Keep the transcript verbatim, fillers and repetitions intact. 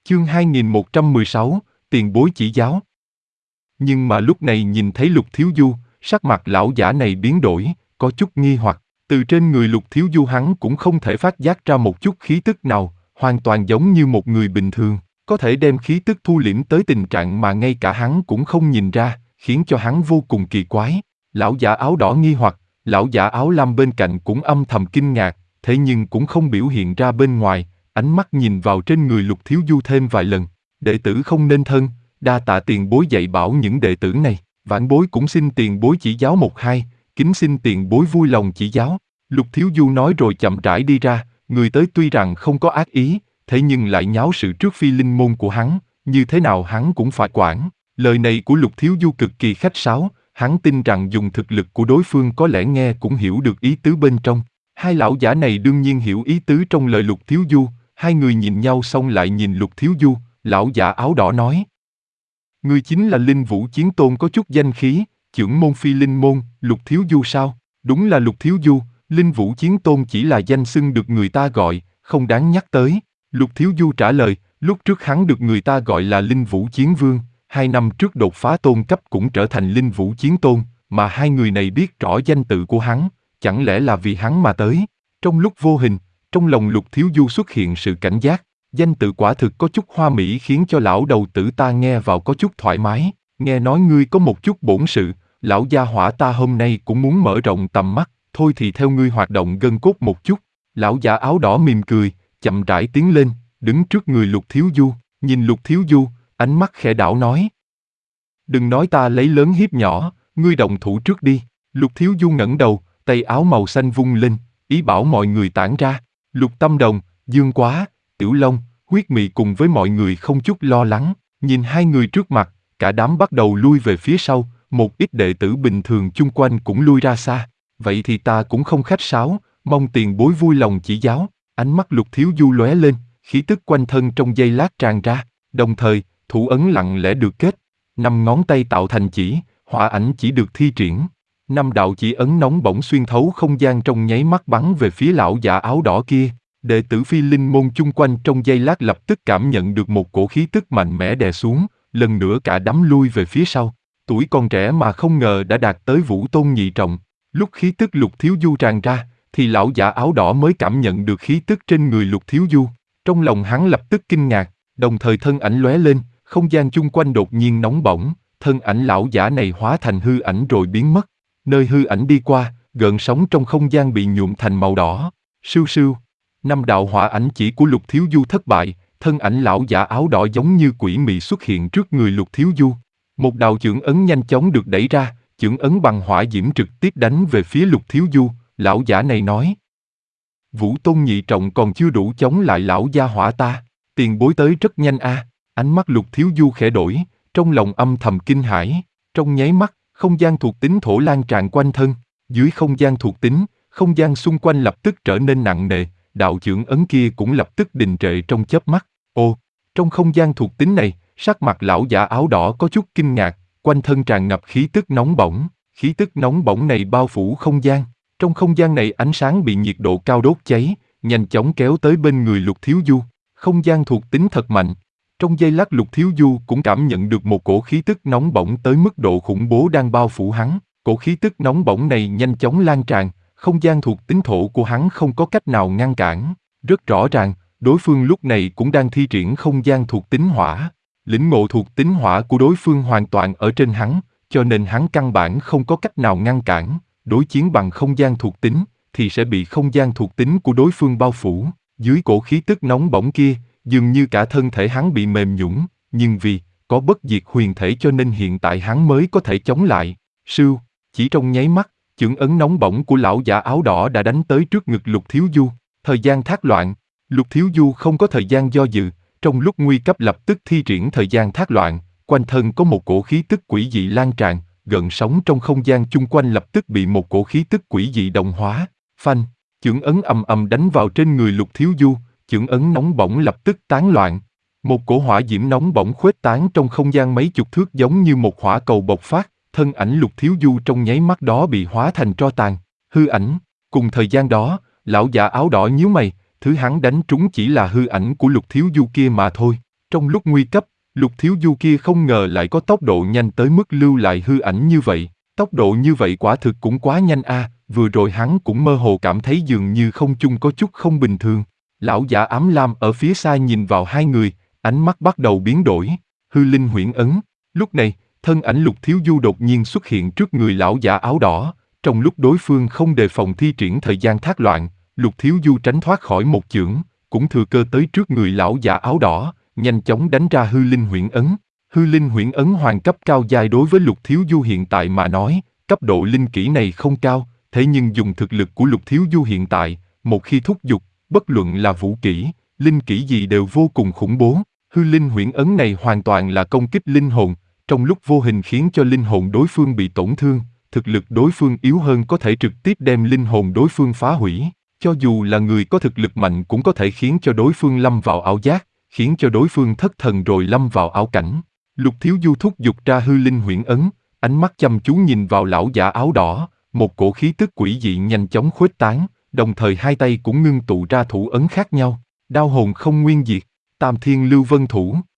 Chương hai nghìn một trăm mười sáu, tiền bối chỉ giáo. Nhưng mà lúc này nhìn thấy Lục Thiếu Du, sắc mặt lão giả này biến đổi, có chút nghi hoặc. Từ trên người Lục Thiếu Du hắn cũng không thể phát giác ra một chút khí tức nào, hoàn toàn giống như một người bình thường, có thể đem khí tức thu liễm tới tình trạng mà ngay cả hắn cũng không nhìn ra, khiến cho hắn vô cùng kỳ quái. Lão giả áo đỏ nghi hoặc, lão giả áo lam bên cạnh cũng âm thầm kinh ngạc, thế nhưng cũng không biểu hiện ra bên ngoài, ánh mắt nhìn vào trên người Lục Thiếu Du thêm vài lần. Đệ tử không nên thân, đa tạ tiền bối dạy bảo những đệ tử này, vãn bối cũng xin tiền bối chỉ giáo một hai, kính xin tiền bối vui lòng chỉ giáo. Lục Thiếu Du nói rồi chậm rãi đi ra, người tới tuy rằng không có ác ý, thế nhưng lại nháo sự trước phi linh môn của hắn, như thế nào hắn cũng phải quản. Lời này của Lục Thiếu Du cực kỳ khách sáo, hắn tin rằng dùng thực lực của đối phương có lẽ nghe cũng hiểu được ý tứ bên trong. Hai lão giả này đương nhiên hiểu ý tứ trong lời Lục Thiếu Du, hai người nhìn nhau xong lại nhìn Lục Thiếu Du, lão giả áo đỏ nói. Ngươi chính là Linh Vũ Chiến Tôn có chút danh khí, trưởng môn phi linh môn, Lục Thiếu Du sao? Đúng là Lục Thiếu Du, Linh Vũ Chiến Tôn chỉ là danh xưng được người ta gọi, không đáng nhắc tới. Lục Thiếu Du trả lời, lúc trước hắn được người ta gọi là Linh Vũ Chiến Vương, hai năm trước đột phá tôn cấp cũng trở thành Linh Vũ Chiến Tôn, mà hai người này biết rõ danh tự của hắn, chẳng lẽ là vì hắn mà tới? Trong lúc vô hình, trong lòng Lục Thiếu Du xuất hiện sự cảnh giác, danh tự quả thực có chút hoa mỹ khiến cho lão đầu tử ta nghe vào có chút thoải mái. Nghe nói ngươi có một chút bổn sự, lão gia hỏa ta hôm nay cũng muốn mở rộng tầm mắt, thôi thì theo ngươi hoạt động gân cốt một chút. Lão giả áo đỏ mỉm cười, chậm rãi tiến lên, đứng trước người Lục Thiếu Du, nhìn Lục Thiếu Du, ánh mắt khẽ đảo nói. Đừng nói ta lấy lớn hiếp nhỏ, ngươi động thủ trước đi. Lục Thiếu Du ngẩng đầu, tay áo màu xanh vung lên, ý bảo mọi người tản ra. Lục Tâm Đồng, Dương Quá, Tiểu Long, Huyết Mị cùng với mọi người không chút lo lắng, nhìn hai người trước mặt, cả đám bắt đầu lui về phía sau, một ít đệ tử bình thường chung quanh cũng lui ra xa. Vậy thì ta cũng không khách sáo, mong tiền bối vui lòng chỉ giáo. Ánh mắt Lục Thiếu Du lóe lên, khí tức quanh thân trong giây lát tràn ra, đồng thời, thủ ấn lặng lẽ được kết, năm ngón tay tạo thành chỉ, hỏa ảnh chỉ được thi triển. Năm đạo chỉ ấn nóng bỏng xuyên thấu không gian trong nháy mắt bắn về phía lão giả áo đỏ kia. Đệ tử phi linh môn chung quanh trong giây lát lập tức cảm nhận được một cổ khí tức mạnh mẽ đè xuống, lần nữa cả đám lui về phía sau. Tuổi còn trẻ mà không ngờ đã đạt tới vũ tôn nhị trọng. Lúc khí tức Lục Thiếu Du tràn ra, thì lão giả áo đỏ mới cảm nhận được khí tức trên người Lục Thiếu Du. Trong lòng hắn lập tức kinh ngạc, đồng thời thân ảnh lóe lên, không gian chung quanh đột nhiên nóng bỏng, thân ảnh lão giả này hóa thành hư ảnh rồi biến mất. Nơi hư ảnh đi qua, gợn sóng trong không gian bị nhuộm thành màu đỏ. Sưu sưu. Năm đạo hỏa ảnh chỉ của Lục Thiếu Du thất bại, thân ảnh lão giả áo đỏ giống như quỷ mị xuất hiện trước người Lục Thiếu Du. Một đạo chưởng ấn nhanh chóng được đẩy ra, chưởng ấn bằng hỏa diễm trực tiếp đánh về phía Lục Thiếu Du. Lão giả này nói: Vũ tôn nhị trọng còn chưa đủ chống lại lão gia hỏa ta, tiền bối tới rất nhanh a. À. Ánh mắt Lục Thiếu Du khẽ đổi, trong lòng âm thầm kinh hãi. Trong nháy mắt, không gian thuộc tính thổ lan tràn quanh thân. Dưới không gian thuộc tính, không gian xung quanh lập tức trở nên nặng nề. Đạo chưởng ấn kia cũng lập tức đình trệ trong chớp mắt. Ồ, trong không gian thuộc tính này, sắc mặt lão giả áo đỏ có chút kinh ngạc, quanh thân tràn ngập khí tức nóng bỏng. Khí tức nóng bỏng này bao phủ không gian. Trong không gian này ánh sáng bị nhiệt độ cao đốt cháy, nhanh chóng kéo tới bên người Lục Thiếu Du. Không gian thuộc tính thật mạnh. Trong giây lát Lục Thiếu Du cũng cảm nhận được một cổ khí tức nóng bỏng tới mức độ khủng bố đang bao phủ hắn. Cổ khí tức nóng bỏng này nhanh chóng lan tràn, không gian thuộc tính thổ của hắn không có cách nào ngăn cản. Rất rõ ràng, đối phương lúc này cũng đang thi triển không gian thuộc tính hỏa. Lĩnh ngộ thuộc tính hỏa của đối phương hoàn toàn ở trên hắn, cho nên hắn căn bản không có cách nào ngăn cản. Đối chiến bằng không gian thuộc tính, thì sẽ bị không gian thuộc tính của đối phương bao phủ. Dưới cổ khí tức nóng bỏng kia, dường như cả thân thể hắn bị mềm nhũn, nhưng vì có bất diệt huyền thể cho nên hiện tại hắn mới có thể chống lại. Sưu, chỉ trong nháy mắt, chưởng ấn nóng bỏng của lão giả áo đỏ đã đánh tới trước ngực Lục Thiếu Du. Thời gian thác loạn, Lục Thiếu Du không có thời gian do dự, trong lúc nguy cấp lập tức thi triển thời gian thác loạn, quanh thân có một cổ khí tức quỷ dị lan tràn, gợn sóng trong không gian chung quanh lập tức bị một cổ khí tức quỷ dị đồng hóa. Phanh, chưởng ấn ầm ầm đánh vào trên người Lục Thiếu Du, chưởng ấn nóng bỏng lập tức tán loạn. Một cổ hỏa diễm nóng bỏng khuếch tán trong không gian mấy chục thước giống như một hỏa cầu bộc phát, thân ảnh Lục Thiếu Du trong nháy mắt đó bị hóa thành tro tàn. Hư ảnh. Cùng thời gian đó, lão giả áo đỏ nhíu mày, thứ hắn đánh trúng chỉ là hư ảnh của Lục Thiếu Du kia mà thôi. Trong lúc nguy cấp, Lục Thiếu Du kia không ngờ lại có tốc độ nhanh tới mức lưu lại hư ảnh như vậy. Tốc độ như vậy quả thực cũng quá nhanh a, vừa rồi hắn cũng mơ hồ cảm thấy dường như không trung có chút không bình thường. Lão giả ám lam ở phía xa nhìn vào hai người, ánh mắt bắt đầu biến đổi, hư linh huyễn ấn. Lúc này, thân ảnh Lục Thiếu Du đột nhiên xuất hiện trước người lão giả áo đỏ, trong lúc đối phương không đề phòng thi triển thời gian thác loạn, Lục Thiếu Du tránh thoát khỏi một chưởng, cũng thừa cơ tới trước người lão giả áo đỏ, nhanh chóng đánh ra hư linh huyễn ấn. Hư linh huyễn ấn hoàng cấp cao giai đối với Lục Thiếu Du hiện tại mà nói, cấp độ linh kỹ này không cao, thế nhưng dùng thực lực của Lục Thiếu Du hiện tại, một khi thúc giục, bất luận là vũ kỹ, linh kỹ gì đều vô cùng khủng bố. Hư linh huyễn ấn này hoàn toàn là công kích linh hồn, trong lúc vô hình khiến cho linh hồn đối phương bị tổn thương, thực lực đối phương yếu hơn có thể trực tiếp đem linh hồn đối phương phá hủy. Cho dù là người có thực lực mạnh cũng có thể khiến cho đối phương lâm vào ảo giác, khiến cho đối phương thất thần rồi lâm vào ảo cảnh. Lục Thiếu Du thúc giục ra hư linh huyễn ấn, ánh mắt chăm chú nhìn vào lão giả áo đỏ, một cổ khí tức quỷ dị nhanh chóng khuếch tán, đồng thời hai tay cũng ngưng tụ ra thủ ấn khác nhau. Đao hồn không nguyên diệt, Tam Thiên Lưu Vân Thủ.